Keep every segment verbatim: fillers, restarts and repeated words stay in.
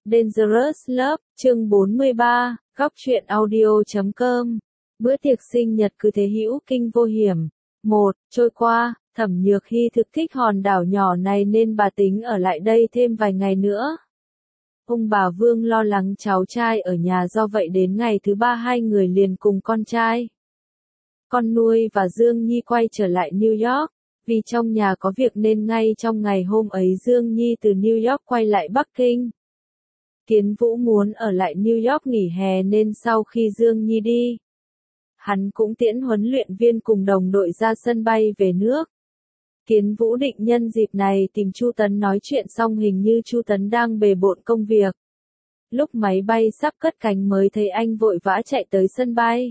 Dangerous Love, chương bốn mươi ba, góc truyện audio chấm com. Bữa tiệc sinh nhật cứ thế hữu kinh vô hiểm. một. Trôi qua, Thẩm Nhược Hy thực thích hòn đảo nhỏ này nên bà tính ở lại đây thêm vài ngày nữa. Ông bà Vương lo lắng cháu trai ở nhà, do vậy đến ngày thứ ba hai người liền cùng con trai, con nuôi và Dương Nhi quay trở lại New York. Vì trong nhà có việc nên ngay trong ngày hôm ấy Dương Nhi từ New York quay lại Bắc Kinh. Kiến Vũ muốn ở lại New York nghỉ hè nên sau khi Dương Nhi đi, hắn cũng tiễn huấn luyện viên cùng đồng đội ra sân bay về nước. Kiến Vũ định nhân dịp này tìm Chu Tấn nói chuyện, xong hình như Chu Tấn đang bề bộn công việc. Lúc máy bay sắp cất cánh mới thấy anh vội vã chạy tới sân bay.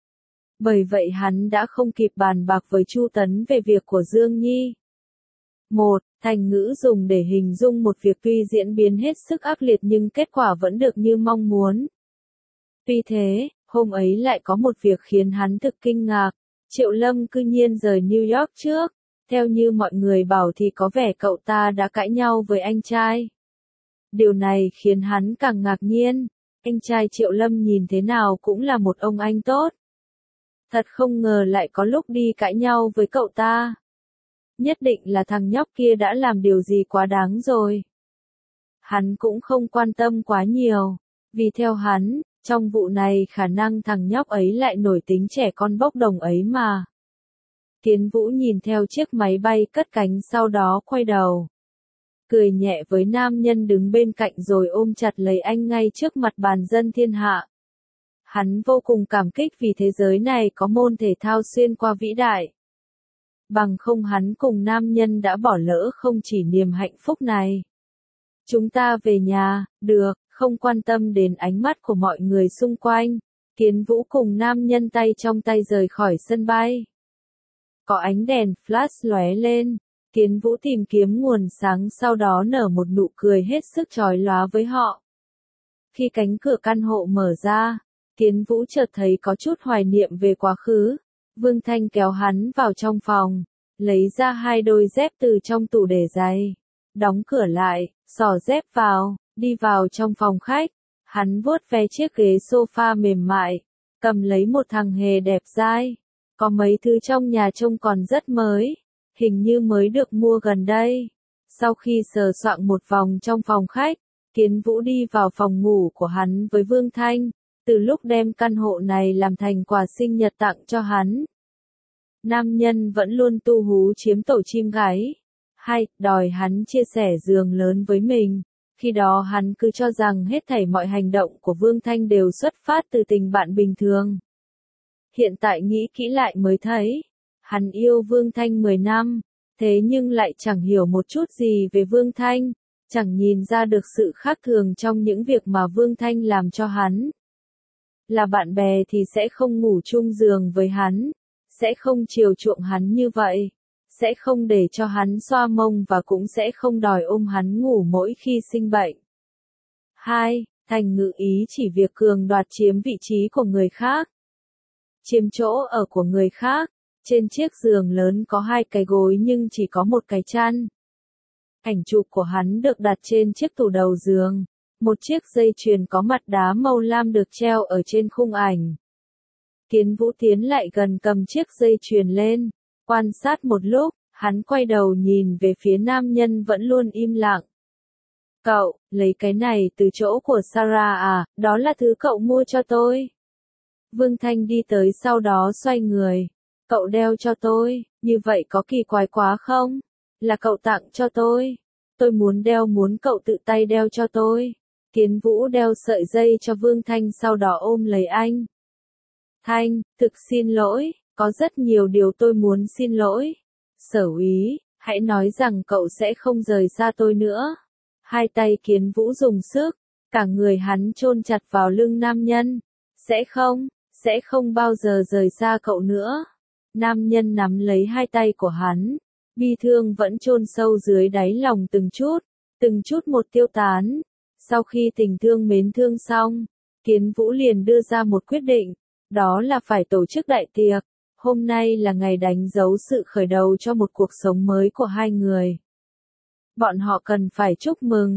Bởi vậy hắn đã không kịp bàn bạc với Chu Tấn về việc của Dương Nhi. một. Thành ngữ dùng để hình dung một việc tuy diễn biến hết sức ác liệt nhưng kết quả vẫn được như mong muốn. Tuy thế, hôm ấy lại có một việc khiến hắn thực kinh ngạc. Triệu Lâm cư nhiên rời New York trước. Theo như mọi người bảo thì có vẻ cậu ta đã cãi nhau với anh trai. Điều này khiến hắn càng ngạc nhiên. Anh trai Triệu Lâm nhìn thế nào cũng là một ông anh tốt. Thật không ngờ lại có lúc đi cãi nhau với cậu ta. Nhất định là thằng nhóc kia đã làm điều gì quá đáng rồi. Hắn cũng không quan tâm quá nhiều. Vì theo hắn, trong vụ này khả năng thằng nhóc ấy lại nổi tính trẻ con bốc đồng ấy mà. Kiến Vũ nhìn theo chiếc máy bay cất cánh, sau đó quay đầu, cười nhẹ với nam nhân đứng bên cạnh rồi ôm chặt lấy anh ngay trước mặt bàn dân thiên hạ. Hắn vô cùng cảm kích vì thế giới này có môn thể thao xuyên qua vĩ đại. Bằng không hắn cùng nam nhân đã bỏ lỡ không chỉ niềm hạnh phúc này. Chúng ta về nhà, được, không quan tâm đến ánh mắt của mọi người xung quanh. Kiến Vũ cùng nam nhân tay trong tay rời khỏi sân bay. Có ánh đèn flash lóe lên. Kiến Vũ tìm kiếm nguồn sáng, sau đó nở một nụ cười hết sức chói lóa với họ. Khi cánh cửa căn hộ mở ra, Kiến Vũ chợt thấy có chút hoài niệm về quá khứ. Vương Thanh kéo hắn vào trong phòng, lấy ra hai đôi dép từ trong tủ để giày, đóng cửa lại, xỏ dép vào, đi vào trong phòng khách. Hắn vuốt ve chiếc ghế sofa mềm mại, cầm lấy một thằng hề đẹp dai. Có mấy thứ trong nhà trông còn rất mới, hình như mới được mua gần đây. Sau khi sờ soạng một vòng trong phòng khách, Kiến Vũ đi vào phòng ngủ của hắn với Vương Thanh. Từ lúc đem căn hộ này làm thành quà sinh nhật tặng cho hắn, nam nhân vẫn luôn tu hú chiếm tổ chim gáy. Hai, đòi hắn chia sẻ giường lớn với mình. Khi đó hắn cứ cho rằng hết thảy mọi hành động của Vương Thanh đều xuất phát từ tình bạn bình thường. Hiện tại nghĩ kỹ lại mới thấy, hắn yêu Vương Thanh mười năm, thế nhưng lại chẳng hiểu một chút gì về Vương Thanh, chẳng nhìn ra được sự khác thường trong những việc mà Vương Thanh làm cho hắn. Là bạn bè thì sẽ không ngủ chung giường với hắn, sẽ không chiều chuộng hắn như vậy, sẽ không để cho hắn xoa mông và cũng sẽ không đòi ôm hắn ngủ mỗi khi sinh bệnh. hai. Thành ngữ ý chỉ việc cường đoạt chiếm vị trí của người khác, chiếm chỗ ở của người khác. Trên chiếc giường lớn có hai cái gối nhưng chỉ có một cái chăn. Ảnh chụp của hắn được đặt trên chiếc tủ đầu giường. Một chiếc dây chuyền có mặt đá màu lam được treo ở trên khung ảnh. Kiến Vũ tiến lại gần cầm chiếc dây chuyền lên, quan sát một lúc, hắn quay đầu nhìn về phía nam nhân vẫn luôn im lặng. Cậu, lấy cái này từ chỗ của Sarah à, đó là thứ cậu mua cho tôi. Vương Thanh đi tới sau đó xoay người. Cậu đeo cho tôi, như vậy có kỳ quái quá không? Là cậu tặng cho tôi. Tôi muốn đeo, muốn cậu tự tay đeo cho tôi. Kiến Vũ đeo sợi dây cho Vương Thanh sau đó ôm lấy anh. Thanh, thực xin lỗi, có rất nhiều điều tôi muốn xin lỗi. Sở úy, hãy nói rằng cậu sẽ không rời xa tôi nữa. Hai tay Kiến Vũ dùng sức, cả người hắn chôn chặt vào lưng nam nhân. Sẽ không, sẽ không bao giờ rời xa cậu nữa. Nam nhân nắm lấy hai tay của hắn, bi thương vẫn chôn sâu dưới đáy lòng từng chút, từng chút một tiêu tán. Sau khi tình thương mến thương xong, Kiến Vũ liền đưa ra một quyết định, đó là phải tổ chức đại tiệc. Hôm nay là ngày đánh dấu sự khởi đầu cho một cuộc sống mới của hai người. Bọn họ cần phải chúc mừng.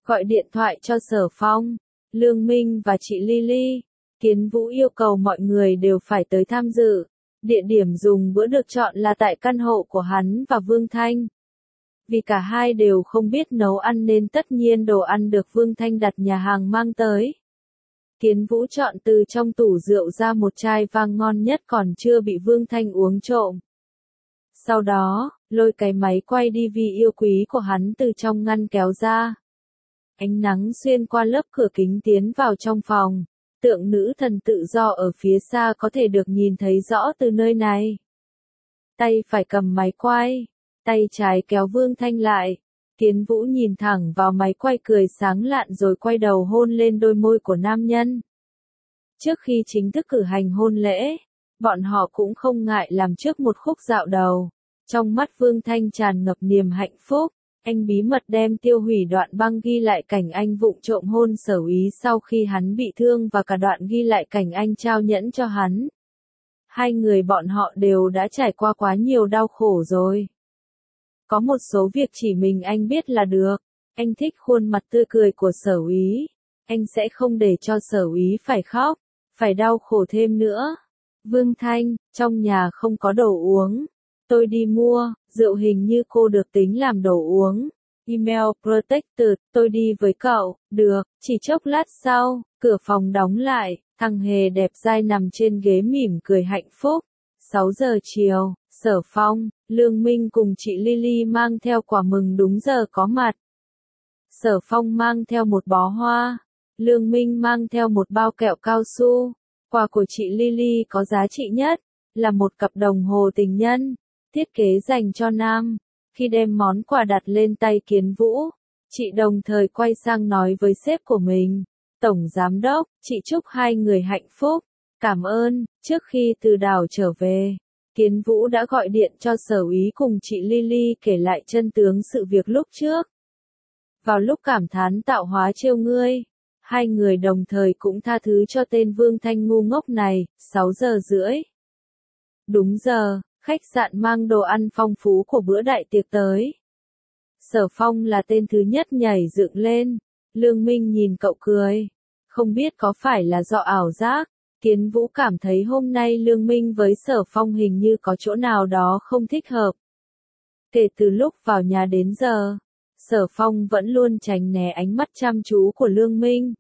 gọi điện thoại cho Sở Phong, Lương Minh và chị Lily. Kiến Vũ yêu cầu mọi người đều phải tới tham dự. Địa điểm dùng bữa được chọn là tại căn hộ của hắn và Vương Thanh. Vì cả hai đều không biết nấu ăn nên tất nhiên đồ ăn được Vương Thanh đặt nhà hàng mang tới. Kiến Vũ chọn từ trong tủ rượu ra một chai vang ngon nhất còn chưa bị Vương Thanh uống trộm. Sau đó, lôi cái máy quay đê vê yêu quý của hắn từ trong ngăn kéo ra. Ánh nắng xuyên qua lớp cửa kính tiến vào trong phòng. Tượng nữ thần tự do ở phía xa có thể được nhìn thấy rõ từ nơi này. Tay phải cầm máy quay, tay trái kéo Vương Thanh lại. Kiến Vũ nhìn thẳng vào máy quay cười sáng lạn rồi quay đầu hôn lên đôi môi của nam nhân. Trước khi chính thức cử hành hôn lễ, bọn họ cũng không ngại làm trước một khúc dạo đầu. Trong mắt Vương Thanh tràn ngập niềm hạnh phúc, anh bí mật đem tiêu hủy đoạn băng ghi lại cảnh anh vụng trộm hôn Sở Úy sau khi hắn bị thương và cả đoạn ghi lại cảnh anh trao nhẫn cho hắn. Hai người bọn họ đều đã trải qua quá nhiều đau khổ rồi. Có một số việc chỉ mình anh biết là được. Anh thích khuôn mặt tươi cười của Sở Úy. Anh sẽ không để cho Sở Úy phải khóc, phải đau khổ thêm nữa. Vương Thanh, trong nhà không có đồ uống. Tôi đi mua, rượu hình như cô được tính làm đồ uống. Email Protected, tôi đi với cậu, được, chỉ chốc lát sau, cửa phòng đóng lại, thằng hề đẹp dai nằm trên ghế mỉm cười hạnh phúc. sáu giờ chiều, Sở Phong, Lương Minh cùng chị Lily mang theo quả mừng đúng giờ có mặt. Sở Phong mang theo một bó hoa, Lương Minh mang theo một bao kẹo cao su. Quà của chị Lily có giá trị nhất, là một cặp đồng hồ tình nhân, thiết kế dành cho nam. Khi đem món quà đặt lên tay Kiến Vũ, chị đồng thời quay sang nói với sếp của mình, Tổng Giám Đốc, chị chúc hai người hạnh phúc. Cảm ơn. Trước khi từ đảo trở về, Kiến Vũ đã gọi điện cho Sở Úy cùng chị Lily kể lại chân tướng sự việc lúc trước. Vào lúc cảm thán tạo hóa trêu ngươi, hai người đồng thời cũng tha thứ cho tên Vương Thanh ngu ngốc này. Sáu giờ rưỡi. Đúng giờ, khách sạn mang đồ ăn phong phú của bữa đại tiệc tới. Sở Phong là tên thứ nhất nhảy dựng lên. Lương Minh nhìn cậu cười. Không biết có phải là do ảo giác, Kiến Vũ cảm thấy hôm nay Lương Minh với Sở Phong hình như có chỗ nào đó không thích hợp. Kể từ lúc vào nhà đến giờ, Sở Phong vẫn luôn tránh né ánh mắt chăm chú của Lương Minh.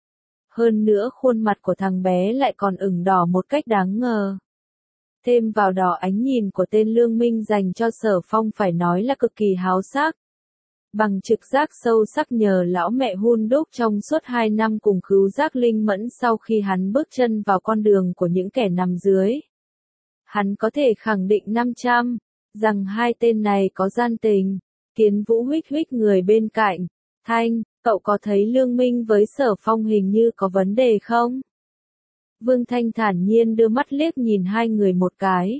Hơn nữa khuôn mặt của thằng bé lại còn ửng đỏ một cách đáng ngờ. Thêm vào đó ánh nhìn của tên Lương Minh dành cho Sở Phong phải nói là cực kỳ háo sắc. Bằng trực giác sâu sắc nhờ lão mẹ hun đúc trong suốt hai năm cùng khứu giác linh mẫn sau khi hắn bước chân vào con đường của những kẻ nằm dưới. Hắn có thể khẳng định năm trăm, rằng hai tên này có gian tình. Kiến Vũ huých huých người bên cạnh. Thanh, cậu có thấy Lương Minh với Sở Phong hình như có vấn đề không? Vương Thanh thản nhiên đưa mắt liếc nhìn hai người một cái.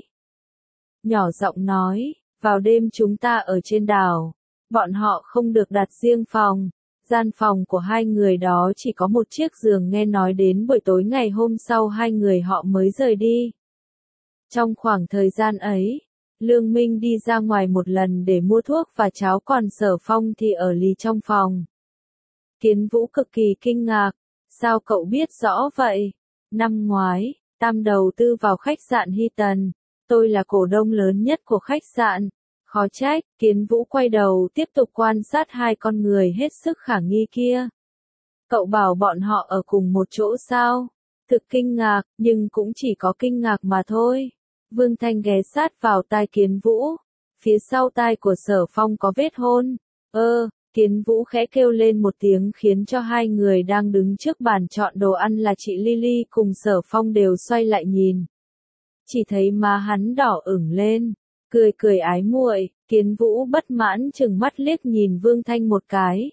Nhỏ giọng nói, vào đêm chúng ta ở trên đảo. Bọn họ không được đặt riêng phòng. Gian phòng của hai người đó chỉ có một chiếc giường, nghe nói đến buổi tối ngày hôm sau hai người họ mới rời đi. Trong khoảng thời gian ấy, Lương Minh đi ra ngoài một lần để mua thuốc và cháo, còn Sở Phong thì ở lì trong phòng. Kiến Vũ cực kỳ kinh ngạc. Sao cậu biết rõ vậy? Năm ngoái, Tam đầu tư vào khách sạn Hilton. Tôi là cổ đông lớn nhất của khách sạn. Khó trách. Kiến Vũ quay đầu tiếp tục quan sát hai con người hết sức khả nghi kia. Cậu bảo bọn họ ở cùng một chỗ sao? Thực kinh ngạc, nhưng cũng chỉ có kinh ngạc mà thôi. Vương Thanh ghé sát vào tai Kiến Vũ. Phía sau tai của Sở Phong có vết hôn. Ơ, Kiến Vũ khẽ kêu lên một tiếng khiến cho hai người đang đứng trước bàn chọn đồ ăn là chị Lily cùng Sở Phong đều xoay lại nhìn. Chỉ thấy má hắn đỏ ửng lên, cười cười ái muội. Kiến Vũ bất mãn chừng mắt liếc nhìn Vương Thanh một cái.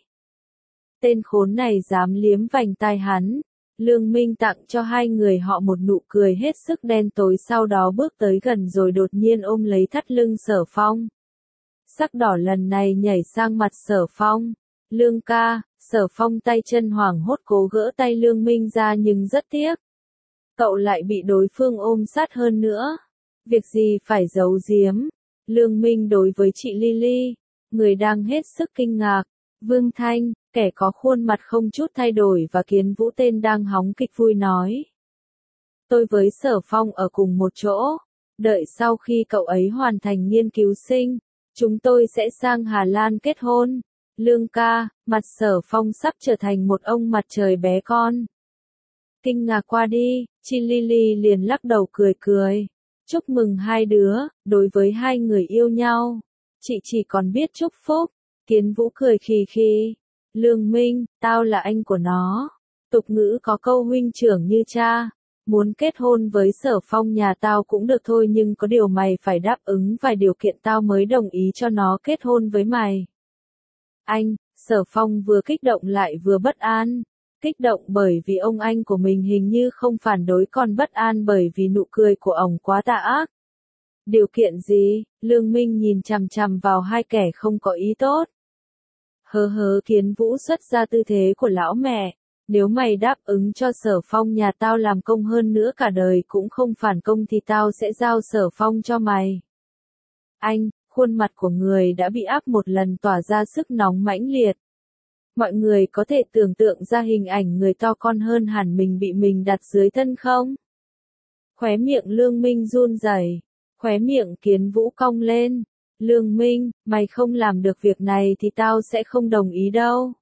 Tên khốn này dám liếm vành tai hắn. Lương Minh tặng cho hai người họ một nụ cười hết sức đen tối, sau đó bước tới gần rồi đột nhiên ôm lấy thắt lưng Sở Phong. Sắc đỏ lần này nhảy sang mặt Sở Phong. Lương ca. Sở Phong tay chân hoảng hốt cố gỡ tay Lương Minh ra nhưng rất tiếc. Cậu lại bị đối phương ôm sát hơn nữa. Việc gì phải giấu giếm. Lương Minh đối với chị Lily, người đang hết sức kinh ngạc. Vương Thanh, Kẻ có khuôn mặt không chút thay đổi và Kiến Vũ tên đang hóng kịch vui nói. Tôi với Sở Phong ở cùng một chỗ. Đợi sau khi cậu ấy hoàn thành nghiên cứu sinh, chúng tôi sẽ sang Hà Lan kết hôn. Lương ca, mặt Sở Phong sắp trở thành một ông mặt trời bé con. Kinh ngạc qua đi, Chi Lily liền lắc đầu cười cười. Chúc mừng hai đứa, đối với hai người yêu nhau. Chị chỉ còn biết chúc phúc. Kiến Vũ cười khì khì. Lương Minh, tao là anh của nó. Tục ngữ có câu huynh trưởng như cha. Muốn kết hôn với Sở Phong nhà tao cũng được thôi, nhưng có điều mày phải đáp ứng vài điều kiện tao mới đồng ý cho nó kết hôn với mày. Anh, Sở Phong vừa kích động lại vừa bất an. Kích động bởi vì ông anh của mình hình như không phản đối, còn bất an bởi vì nụ cười của ổng quá tà ác. Điều kiện gì? Lương Minh nhìn chằm chằm vào hai kẻ không có ý tốt. Hớ hớ, Kiến Vũ xuất ra tư thế của lão mẹ. Nếu mày đáp ứng cho Sở Phong nhà tao làm công, hơn nữa cả đời cũng không phản công, thì tao sẽ giao Sở Phong cho mày. Anh, khuôn mặt của người đã bị áp một lần tỏa ra sức nóng mãnh liệt. Mọi người có thể tưởng tượng ra hình ảnh người to con hơn hẳn mình bị mình đặt dưới thân không? Khóe miệng Lương Minh run rẩy, khóe miệng Kiến Vũ cong lên. Lương Minh, mày không làm được việc này thì tao sẽ không đồng ý đâu.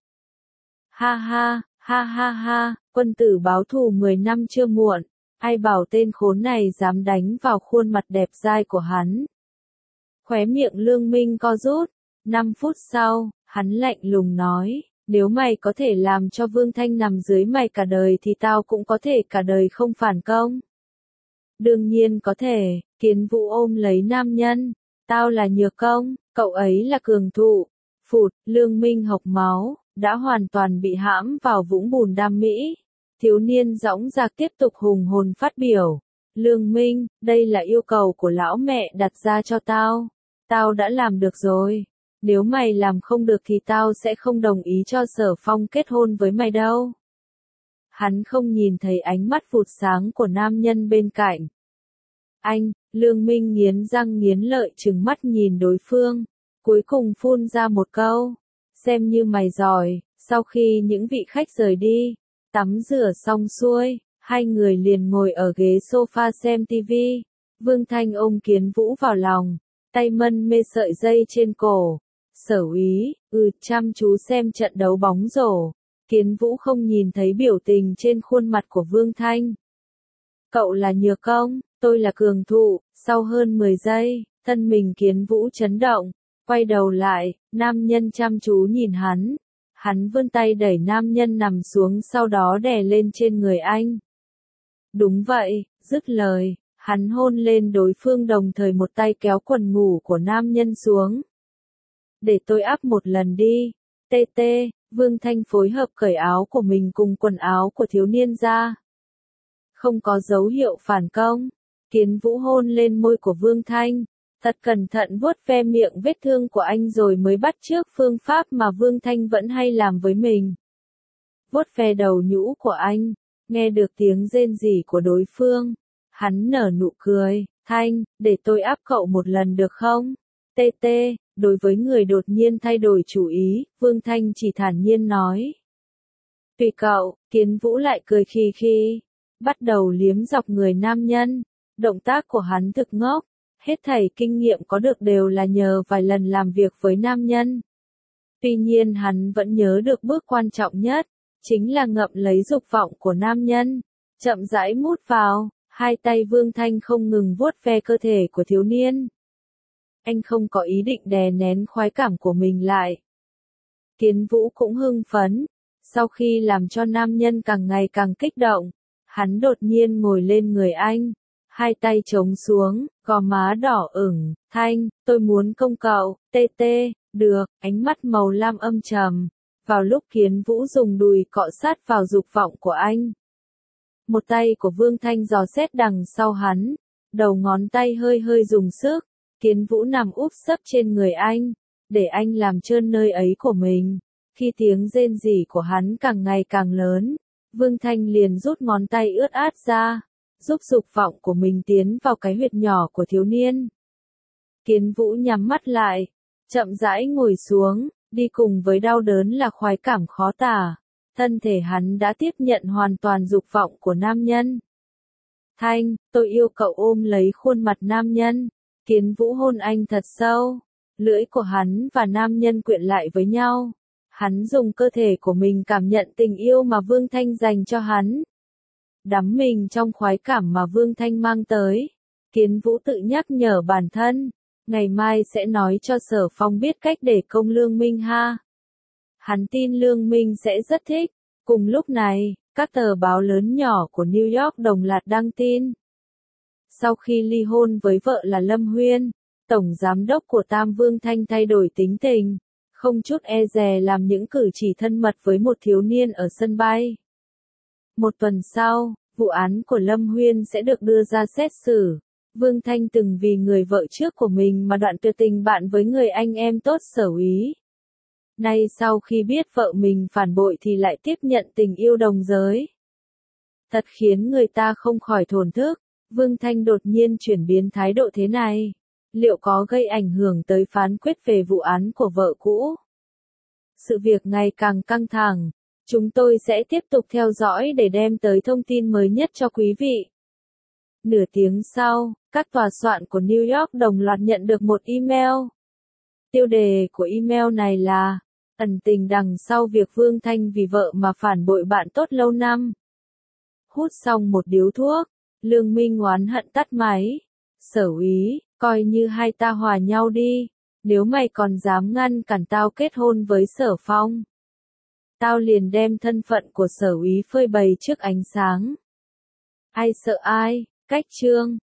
Ha ha, ha ha ha, quân tử báo thù mười năm chưa muộn. Ai bảo tên khốn này dám đánh vào khuôn mặt đẹp dai của hắn. Khóe miệng Lương Minh co rút. Năm phút sau, hắn lạnh lùng nói. Nếu mày có thể làm cho Vương Thanh nằm dưới mày cả đời thì tao cũng có thể cả đời không phản công. Đương nhiên có thể, Kiến Vũ ôm lấy nam nhân. Tao là nhược công, cậu ấy là cường thụ. Phụt, Lương Minh hộc máu, đã hoàn toàn bị hãm vào vũng bùn đam mỹ. Thiếu niên dõng dạc tiếp tục hùng hồn phát biểu. Lương Minh, đây là yêu cầu của lão mẹ đặt ra cho tao. Tao đã làm được rồi. Nếu mày làm không được thì tao sẽ không đồng ý cho Sở Phong kết hôn với mày đâu. Hắn không nhìn thấy ánh mắt vụt sáng của nam nhân bên cạnh. Anh, Lương Minh nghiến răng nghiến lợi trừng mắt nhìn đối phương. Cuối cùng phun ra một câu. Xem như mày giỏi. Sau khi những vị khách rời đi, tắm rửa xong xuôi, hai người liền ngồi ở ghế sofa xem tivi. Vương Thanh ôm Kiến Vũ vào lòng, tay mân mê sợi dây trên cổ. Sở úy, ừ, chăm chú xem trận đấu bóng rổ. Kiến Vũ không nhìn thấy biểu tình trên khuôn mặt của Vương Thanh. Cậu là nhược công, tôi là cường thụ. Sau hơn mười giây, thân mình Kiến Vũ chấn động, quay đầu lại, nam nhân chăm chú nhìn hắn. Hắn vươn tay đẩy nam nhân nằm xuống, sau đó đè lên trên người anh. Đúng vậy, dứt lời, hắn hôn lên đối phương, đồng thời một tay kéo quần ngủ của nam nhân xuống. Để tôi áp một lần đi. Tê tê, Vương Thanh phối hợp cởi áo của mình cùng quần áo của thiếu niên ra. Không có dấu hiệu phản công. Kiến Vũ hôn lên môi của Vương Thanh. Thật cẩn thận vuốt ve miệng vết thương của anh rồi mới bắt chước phương pháp mà Vương Thanh vẫn hay làm với mình. Vuốt ve đầu nhũ của anh. Nghe được tiếng rên rỉ của đối phương. Hắn nở nụ cười. Thanh, để tôi áp cậu một lần được không? Tê tê. Đối với người đột nhiên thay đổi chủ ý, Vương Thanh chỉ thản nhiên nói. Tùy cậu. Kiến Vũ lại cười khì khì. Bắt đầu liếm dọc người nam nhân. Động tác của hắn thực ngốc. Hết thảy kinh nghiệm có được đều là nhờ vài lần làm việc với nam nhân. Tuy nhiên hắn vẫn nhớ được bước quan trọng nhất. Chính là ngậm lấy dục vọng của nam nhân. Chậm rãi mút vào. Hai tay Vương Thanh không ngừng vuốt ve cơ thể của thiếu niên. Anh không có ý định đè nén khoái cảm của mình lại. Kiến Vũ cũng hưng phấn. Sau khi làm cho nam nhân càng ngày càng kích động, hắn đột nhiên ngồi lên người anh. Hai tay chống xuống, gò má đỏ ửng. Thanh, tôi muốn công cậu. Tê tê, được, ánh mắt màu lam âm trầm. Vào lúc Kiến Vũ dùng đùi cọ sát vào dục vọng của anh. Một tay của Vương Thanh dò xét đằng sau hắn. Đầu ngón tay hơi hơi dùng sức. Kiến Vũ nằm úp sấp trên người anh, để anh làm trơn nơi ấy của mình. Khi tiếng rên rỉ của hắn càng ngày càng lớn, Vương Thanh liền rút ngón tay ướt át ra, giúp dục vọng của mình tiến vào cái huyệt nhỏ của thiếu niên. Kiến Vũ nhắm mắt lại, chậm rãi ngồi xuống, Đi cùng với đau đớn là khoái cảm khó tả. Thân thể hắn đã tiếp nhận hoàn toàn dục vọng của nam nhân. Thanh, tôi yêu cậu ôm lấy khuôn mặt nam nhân. Kiến Vũ hôn anh thật sâu. Lưỡi của hắn và nam nhân quyện lại với nhau. Hắn dùng cơ thể của mình cảm nhận tình yêu mà Vương Thanh dành cho hắn. Đắm mình trong khoái cảm mà Vương Thanh mang tới. Kiến Vũ tự nhắc nhở bản thân. Ngày mai sẽ nói cho Sở Phong biết cách để công Lương Minh ha. Hắn tin Lương Minh sẽ rất thích. Cùng lúc này, các tờ báo lớn nhỏ của New York đồng loạt đăng tin. Sau khi ly hôn với vợ là Lâm Huyên, Tổng Giám đốc của Tam Vương Thanh thay đổi tính tình, không chút e dè làm những cử chỉ thân mật với một thiếu niên ở sân bay. Một tuần sau, vụ án của Lâm Huyên sẽ được đưa ra xét xử. Vương Thanh từng vì người vợ trước của mình mà đoạn tuyệt tình bạn với người anh em tốt Sở Úy. Nay sau khi biết vợ mình phản bội thì lại tiếp nhận tình yêu đồng giới. Thật khiến người ta không khỏi thổn thức, Vương Thanh đột nhiên chuyển biến thái độ thế này. Liệu có gây ảnh hưởng tới phán quyết về vụ án của vợ cũ? Sự việc ngày càng căng thẳng. Chúng tôi sẽ tiếp tục theo dõi để đem tới thông tin mới nhất cho quý vị. Nửa tiếng sau, các tòa soạn của New York đồng loạt nhận được một email. Tiêu đề của email này là ẩn tình đằng sau việc Vương Thanh vì vợ mà phản bội bạn tốt lâu năm. Hút xong một điếu thuốc, Lương Minh oán hận tắt máy. Sở Úy, coi như hai ta hòa nhau đi. Nếu mày còn dám ngăn cản tao kết hôn với Sở Phong, tao liền đem thân phận của Sở Úy phơi bày trước ánh sáng. Ai sợ ai, cách chương.